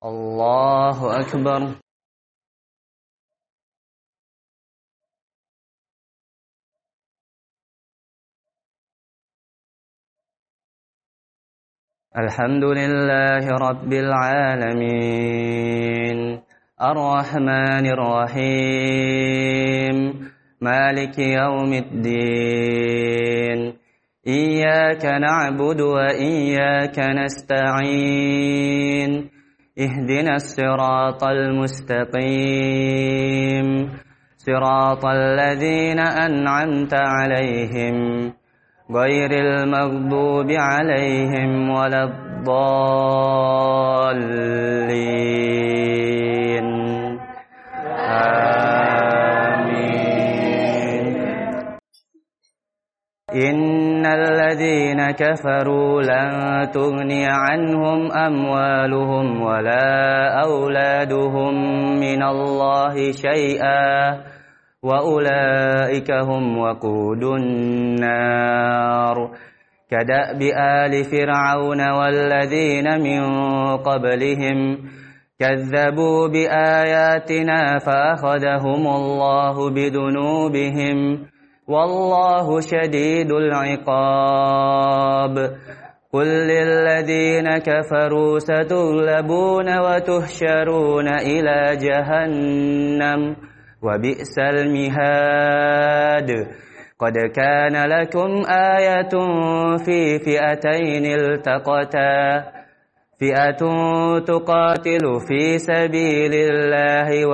الله أكبر. الحمد لله رب العالمين الرحمن الرحيم مالك يوم الدين إياك نعبد وإياك نستعين اهدنا الصراط المستقيم صراط الذين أنعمت عليهم غير المغضوب عليهم ولا الضالين آمين. إن الذين كفروا لن تغني عنهم أموالهم ولا أولادهم من الله شيئا وأولئك هم وقود النار كدأب آل فرعون والذين من قبلهم كذبوا بآياتنا فأخذهم الله بذنوبهم والله شديد العقاب قل للذين كفروا ستغلبون وتحشرون إلى جهنم وبئس المهاد قد كان لكم آية في فئتين التقتا فئة تقاتل في سبيل الله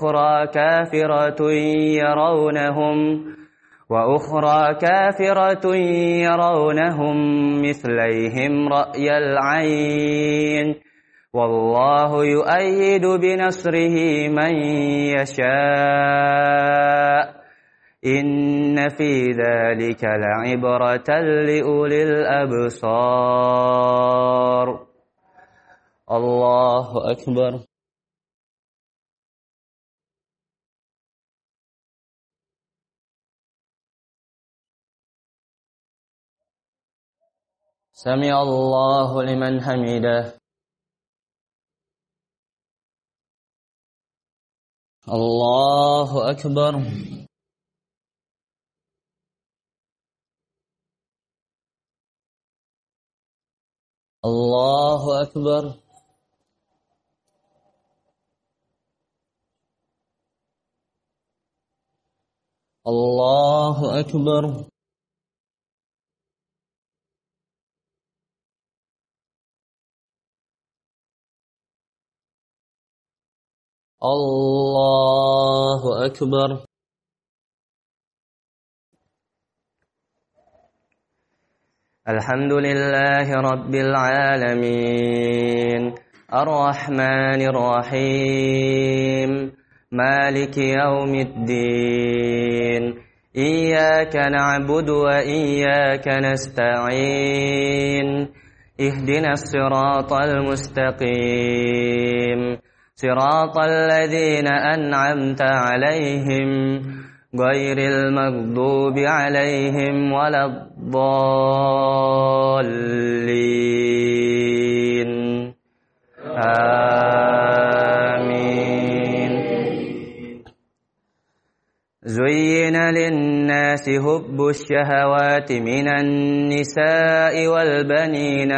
وأخرى كافرة يرونهم مثليهم رأي العين والله يؤيد بنصره من يشاء إن في ذلك لعبرة لأولي الأبصار. الله أكبر. سمع الله لمن حمده. الله أكبر. الله أكبر. الله أكبر. الله أكبر. الحمد لله رب العالمين الرحمن الرحيم مالك يوم الدين إياك نعبد وإياك نستعين اهدنا الصراط المستقيم صراط الذين أنعمت عليهم غير المغضوب عليهم ولا الضالين آمين. زين للناس حب الشهوات من النساء والبنين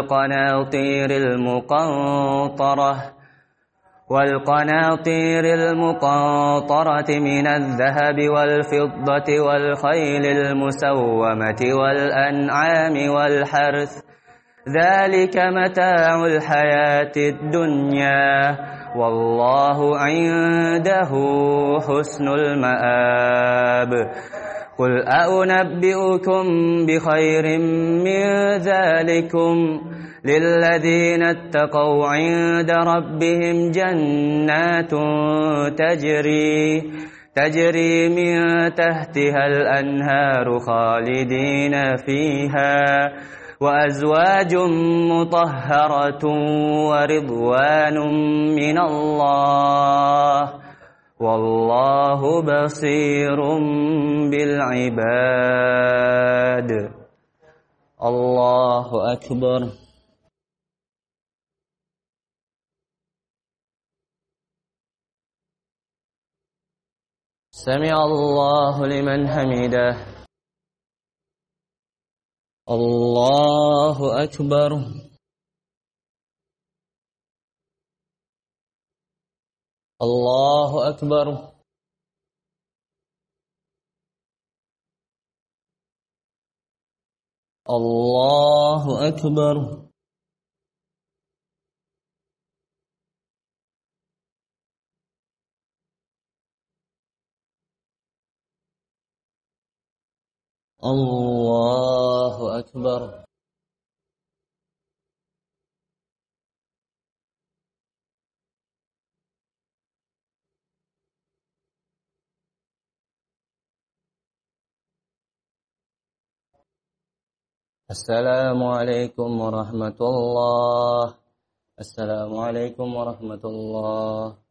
والقناطير المقنطرة من الذهب والفضة والخيل المسومة والأنعام والحرث ذلك متاع الحياة الدنيا والله عنده حسن المآب. قل أنبئكم بخير من ذلكم للذين اتقوا عند ربهم جنات تجري من تحتها الأنهار خالدين فيها وأزواج مطهرة ورضوان من الله والله بصير بالعباد. الله أكبر. سمع الله لمن حمده. الله أكبر. الله أكبر. الله أكبر. الله أكبر. السلام عليكم ورحمة الله. السلام عليكم ورحمة الله.